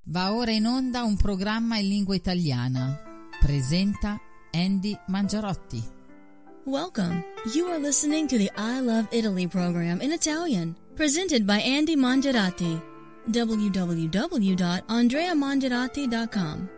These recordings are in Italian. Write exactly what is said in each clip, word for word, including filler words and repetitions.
Va ora in onda un programma in lingua italiana. Presenta Andy Mangiarotti. Welcome. You are listening to the I Love Italy program in Italian, presented by Andy Mangiarotti. w w w dot andrea mangiarotti dot com.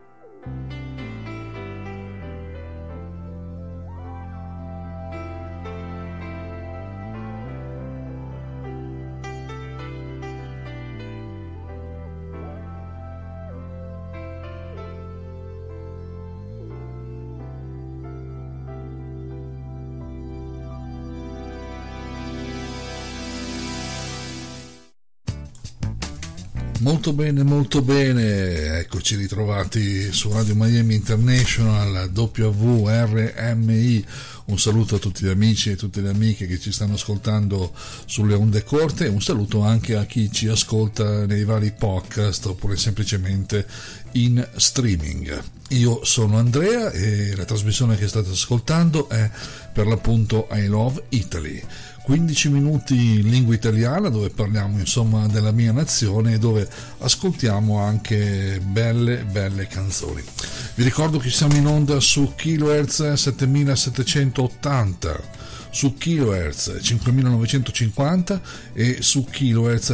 Molto bene, molto bene, eccoci ritrovati su Radio Miami International W R M I. Un saluto a tutti gli amici e tutte le amiche che ci stanno ascoltando sulle onde corte, un saluto anche a chi ci ascolta nei vari podcast oppure semplicemente in streaming. Io sono Andrea e la trasmissione che state ascoltando è per l'appunto I Love Italy. quindici minuti in lingua italiana dove parliamo insomma della mia nazione e dove ascoltiamo anche belle belle canzoni. Vi ricordo che siamo in onda su kilohertz settemilasettecentottanta, su kilohertz cinquemilanovecentocinquanta e su kilohertz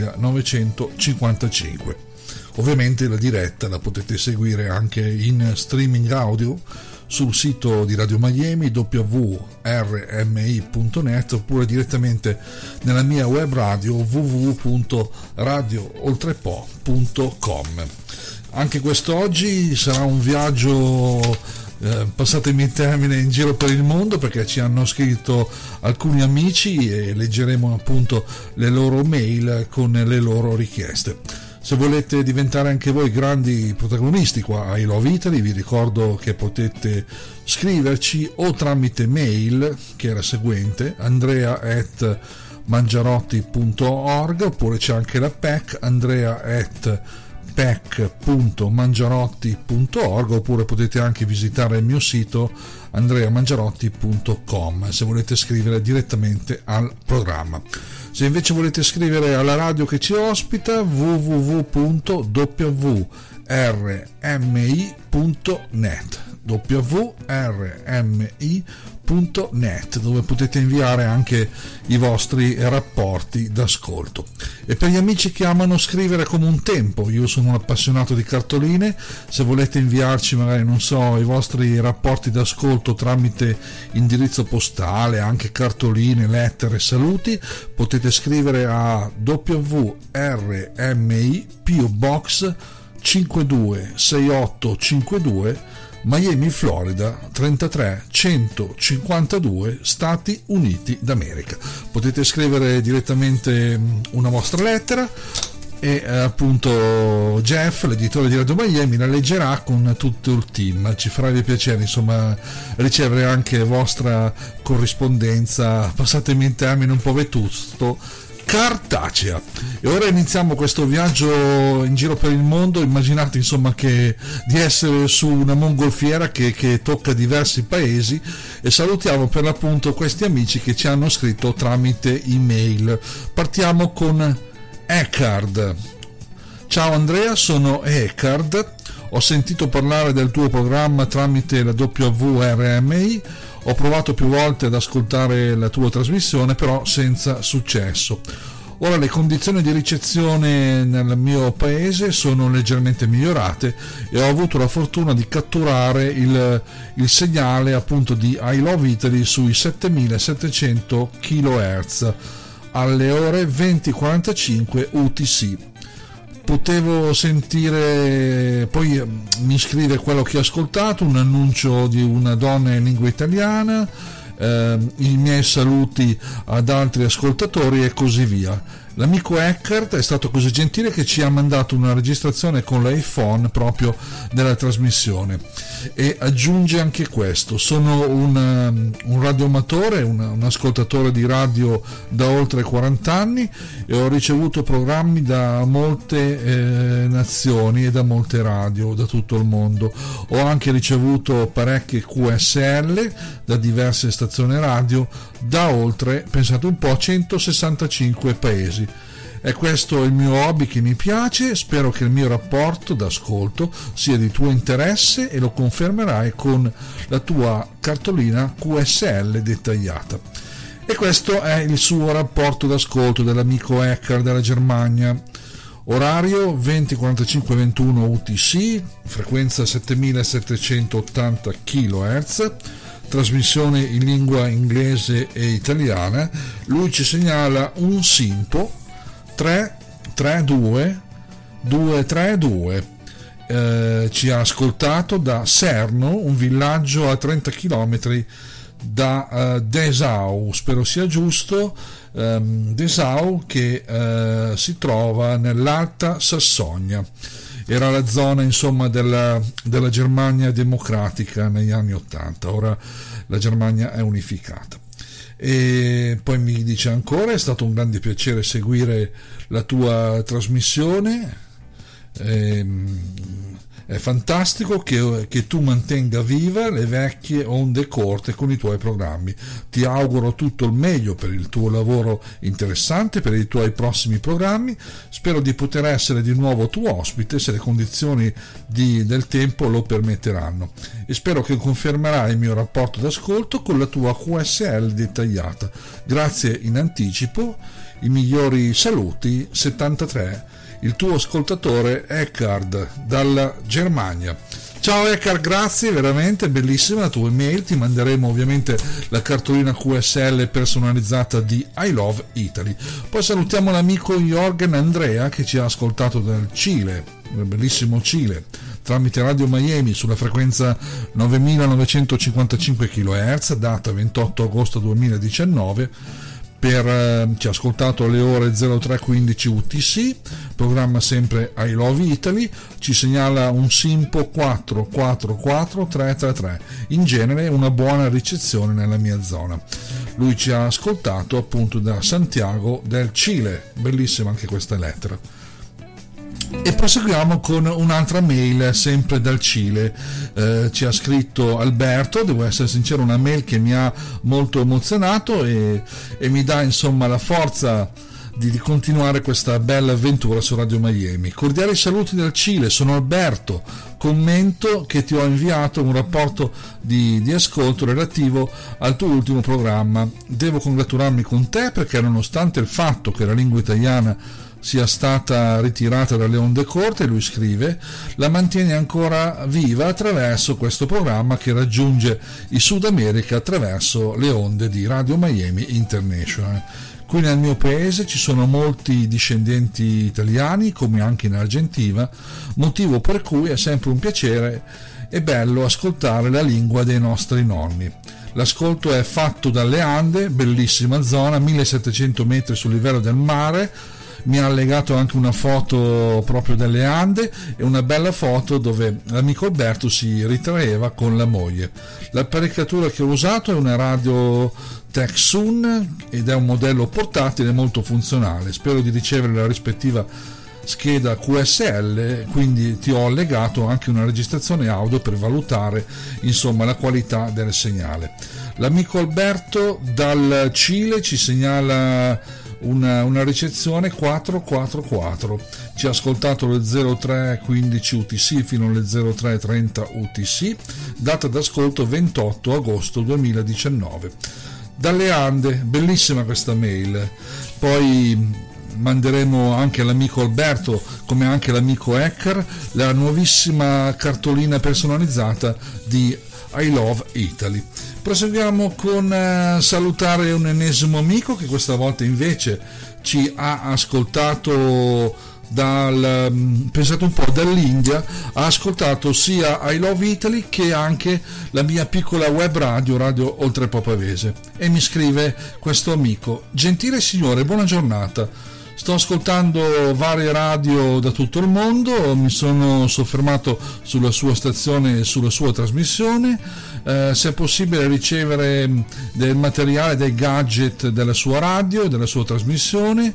novemilanovecentocinquantacinque. Ovviamente la diretta la potete seguire anche in streaming audio sul sito di Radio Miami w r m i punto net oppure direttamente nella mia web radio w w w punto radio oltrepo punto com. Anche quest'oggi sarà un viaggio, eh, passatemi il termine, in giro per il mondo, perché ci hanno scritto alcuni amici e leggeremo appunto le loro mail con le loro richieste. Se volete diventare anche voi grandi protagonisti qua a I Love Italy, vi ricordo che potete scriverci o tramite mail, che è la seguente, andrea at mangiarotti punto org, oppure c'è anche la P E C, andrea at p e c punto mangiarotti punto org, oppure potete anche visitare il mio sito andrea mangiarotti punto com se volete scrivere direttamente al programma. Se invece volete scrivere alla radio che ci ospita, w w w punto w r m i punto net, w r m i punto net, dove potete inviare anche i vostri rapporti d'ascolto. E per gli amici che amano scrivere come un tempo, io sono un appassionato di cartoline, se volete inviarci magari, non so, i vostri rapporti d'ascolto tramite indirizzo postale, anche cartoline, lettere, saluti, potete scrivere a W R M I P O Box cinque due sei otto cinque due, Miami, Florida trentatré centocinquantadue, Stati Uniti d'America. Potete scrivere direttamente una vostra lettera e eh, appunto Jeff, l'editore di Radio Miami, la leggerà con tutto il team. Ci farebbe piacere insomma ricevere anche vostra corrispondenza, passatemi in termine un po' vetusto, cartacea. E ora iniziamo questo viaggio in giro per il mondo. Immaginate insomma che di essere su una mongolfiera che, che tocca diversi paesi, e salutiamo per l'appunto questi amici che ci hanno scritto tramite email. Partiamo con Eckhard. Ciao Andrea, sono Eckhard, ho sentito parlare del tuo programma tramite la W R M I. Ho provato più volte ad ascoltare la tua trasmissione, però senza successo. Ora le condizioni di ricezione nel mio paese sono leggermente migliorate e ho avuto la fortuna di catturare il, il segnale appunto di I Love Italy sui settemilasettecento kilohertz alle ore venti e quarantacinque U T C. Potevo sentire, poi mi scrive quello che ho ascoltato, un annuncio di una donna in lingua italiana, eh, i miei saluti ad altri ascoltatori e così via. L'amico Eckhart è stato così gentile che ci ha mandato una registrazione con l'iPhone proprio della trasmissione, e aggiunge anche questo: sono un, un radioamatore, un, un ascoltatore di radio da oltre quaranta anni e ho ricevuto programmi da molte eh, nazioni e da molte radio da tutto il mondo. Ho anche ricevuto parecchie Q S L da diverse stazioni radio da oltre, pensate un po', centosessantacinque paesi. È questo il mio hobby che mi piace, spero che il mio rapporto d'ascolto sia di tuo interesse e lo confermerai con la tua cartolina Q S L dettagliata. E questo è il suo rapporto d'ascolto dell'amico hacker della Germania. Orario venti quarantacinque ventuno U T C, frequenza settemilasettecentottanta chilohertz, trasmissione in lingua inglese e italiana. Lui ci segnala un SINPO tre tre due due tre due. Eh, ci ha ascoltato da Serno, un villaggio a trenta chilometri da uh, Dessau, spero sia giusto, um, Dessau che uh, si trova nell'Alta Sassonia. Era la zona insomma della, della Germania democratica negli anni ottanta, ora la Germania è unificata. E poi mi dice ancora: è stato un grande piacere seguire la tua trasmissione, ehm, è fantastico che, che tu mantenga viva le vecchie onde corte con i tuoi programmi. Ti auguro tutto il meglio per il tuo lavoro interessante, per i tuoi prossimi programmi. Spero di poter essere di nuovo tuo ospite se le condizioni di, del tempo lo permetteranno, e spero che confermerai il mio rapporto d'ascolto con la tua Q S L dettagliata. Grazie in anticipo, i migliori saluti. settantatré, il tuo ascoltatore Eckhard dalla Germania. Ciao Eckhard, grazie, veramente bellissima la tua email. Ti manderemo ovviamente la cartolina Q S L personalizzata di I Love Italy. Poi salutiamo l'amico Jorgen Andrea che ci ha ascoltato dal Cile, nel bellissimo Cile, tramite Radio Miami sulla frequenza novemilanovecentocinquantacinque chilohertz, data ventotto agosto duemiladiciannove. Per, eh, ci ha ascoltato alle ore zero tre quindici U T C, programma sempre I Love Italy. Ci segnala un SINPO quattro quattro quattro tre tre tre, in genere una buona ricezione nella mia zona. Lui ci ha ascoltato appunto da Santiago del Cile, bellissima anche questa lettera. E proseguiamo con un'altra mail sempre dal Cile. Eh, ci ha scritto Alberto, devo essere sincero, una mail che mi ha molto emozionato e, e mi dà insomma la forza di, di continuare questa bella avventura su Radio Miami. Cordiali saluti dal Cile, sono Alberto, commento che ti ho inviato un rapporto di, di ascolto relativo al tuo ultimo programma. Devo congratularmi con te perché nonostante il fatto che la lingua italiana sia stata ritirata dalle onde corte, lui scrive, la mantiene ancora viva attraverso questo programma che raggiunge il Sud America attraverso le onde di Radio Miami International. Qui nel mio paese ci sono molti discendenti italiani, come anche in Argentina, motivo per cui è sempre un piacere e bello ascoltare la lingua dei nostri nonni. L'ascolto è fatto dalle Ande, bellissima zona, millesettecento metri sul livello del mare. Mi ha allegato anche una foto proprio delle Ande e una bella foto dove l'amico Alberto si ritraeva con la moglie. L'apparecchiatura che ho usato è una radio Tecsun ed è un modello portatile molto funzionale. Spero di ricevere la rispettiva scheda Q S L, quindi ti ho allegato anche una registrazione audio per valutare insomma la qualità del segnale. L'amico Alberto dal Cile ci segnala Una, una ricezione quattro quattro quattro, ci ha ascoltato le zero tre quindici U T C fino alle zero tre trenta U T C, data d'ascolto ventotto agosto duemiladiciannove. Dalle Ande, bellissima questa mail. Poi manderemo anche all'amico Alberto, come anche all'amico Hacker, la nuovissima cartolina personalizzata di I Love Italy. Proseguiamo con uh, salutare un ennesimo amico che questa volta invece ci ha ascoltato dal, um, pensate un po', dall'India. Ha ascoltato sia I Love Italy che anche la mia piccola web radio, Radio Oltrepò Pavese, e mi scrive questo amico: gentile signore, buona giornata. Sto ascoltando varie radio da tutto il mondo, mi sono soffermato sulla sua stazione e sulla sua trasmissione. Eh, se è possibile ricevere del materiale, dei gadget della sua radio e della sua trasmissione,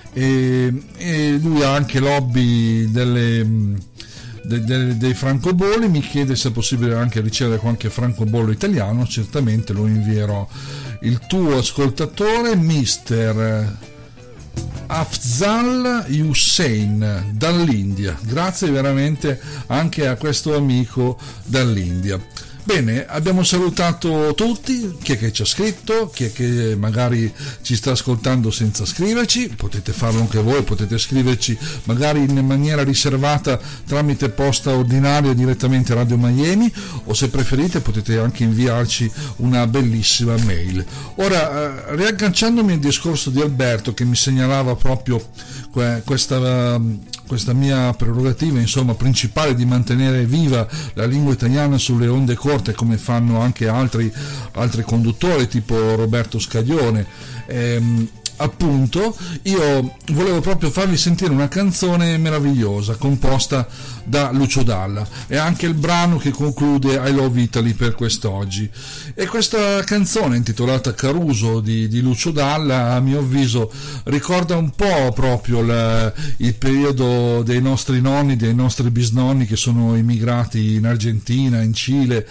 e, e lui ha anche l'hobby delle, de, de, dei francobolli. Mi chiede se è possibile anche ricevere qualche francobollo italiano. Certamente lo invierò. Il tuo ascoltatore mister Afzal Hussein dall'India. Grazie veramente anche a questo amico dall'India. Bene, abbiamo salutato tutti, chi è che ci ha scritto, chi è che magari ci sta ascoltando senza scriverci. Potete farlo anche voi, potete scriverci magari in maniera riservata tramite posta ordinaria direttamente a Radio Miami, o se preferite potete anche inviarci una bellissima mail. Ora, eh, riagganciandomi al discorso di Alberto, che mi segnalava proprio que- questa... questa mia prerogativa, insomma, principale, di mantenere viva la lingua italiana sulle onde corte, come fanno anche altri, altri conduttori tipo Roberto Scaglione. Ehm, appunto, io volevo proprio farvi sentire una canzone meravigliosa composta da Lucio Dalla, e anche il brano che conclude I Love Italy per quest'oggi. E questa canzone, intitolata Caruso di, di Lucio Dalla, a mio avviso ricorda un po' proprio la, il periodo dei nostri nonni, dei nostri bisnonni, che sono immigrati in Argentina, in Cile,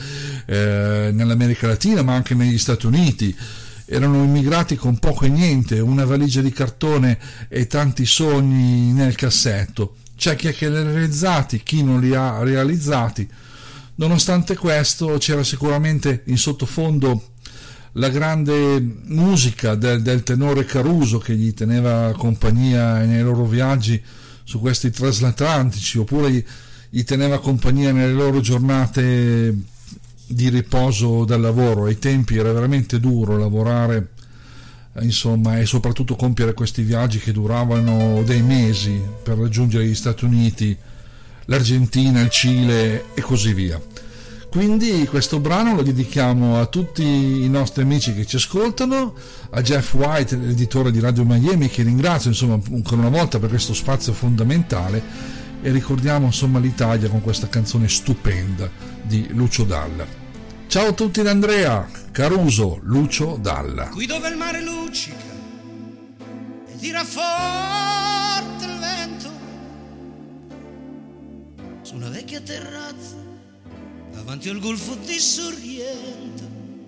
eh, nell'America Latina, ma anche negli Stati Uniti. Erano immigrati con poco e niente, una valigia di cartone e tanti sogni nel cassetto. C'è chi li ha realizzati, chi non li ha realizzati. Nonostante questo, c'era sicuramente in sottofondo la grande musica del, del tenore Caruso, che gli teneva compagnia nei loro viaggi su questi transatlantici, oppure gli, gli teneva compagnia nelle loro giornate di riposo dal lavoro. Ai tempi era veramente duro lavorare, insomma, e soprattutto compiere questi viaggi che duravano dei mesi per raggiungere gli Stati Uniti, l'Argentina, il Cile e così via. Quindi questo brano lo dedichiamo a tutti i nostri amici che ci ascoltano, a Jeff White, l'editore di Radio Miami, che ringrazio, insomma, ancora una volta per questo spazio fondamentale, e ricordiamo, insomma, l'Italia con questa canzone stupenda di Lucio Dalla. Ciao a tutti da Andrea, Caruso, Lucio Dalla. Qui dove il mare luccica e tira forte il vento, su una vecchia terrazza davanti al golfo di Sorrento,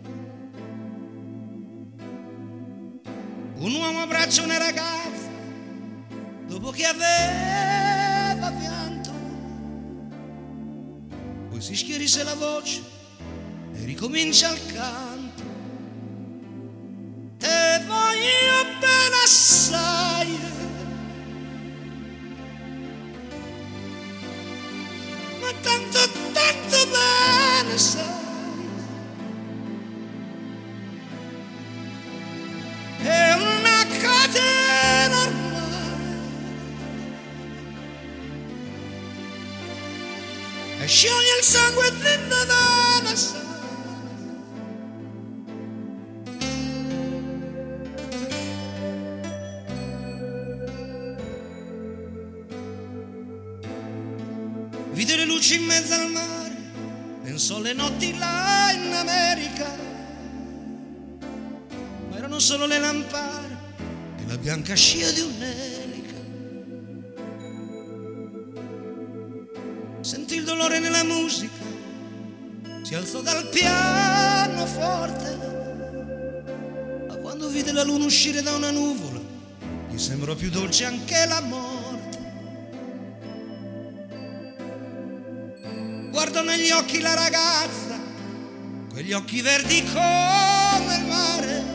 un uomo abbraccia una ragazza dopo che aveva pianto, poi si schierisse la voce e ricomincia il canto. Te voglio bene assai, ma tanto, tanto bene sai, è una catena ormai, e scioglie il sangue dentro da sai. Vide le luci in mezzo al mare, pensò alle notti là in America, ma erano solo le lampade e la bianca scia di un'elica. Sentì il dolore nella musica, si alzò dal pianoforte, ma quando vide la luna uscire da una nuvola, gli sembrò più dolce anche la morte. Guardò negli occhi la ragazza, quegli occhi verdi come il mare,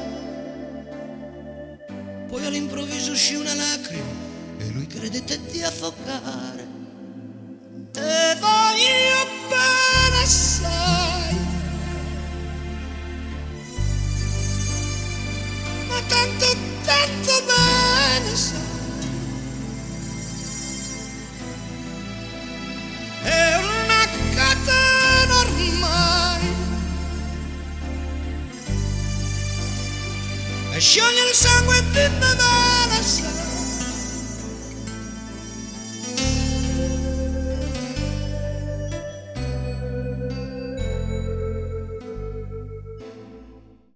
poi all'improvviso uscì una lacrima e lui credette di affogare. Te voglio bene assai, ma tanto, tanto bene sai, è una catena ormai, e scioglie il sangue di me.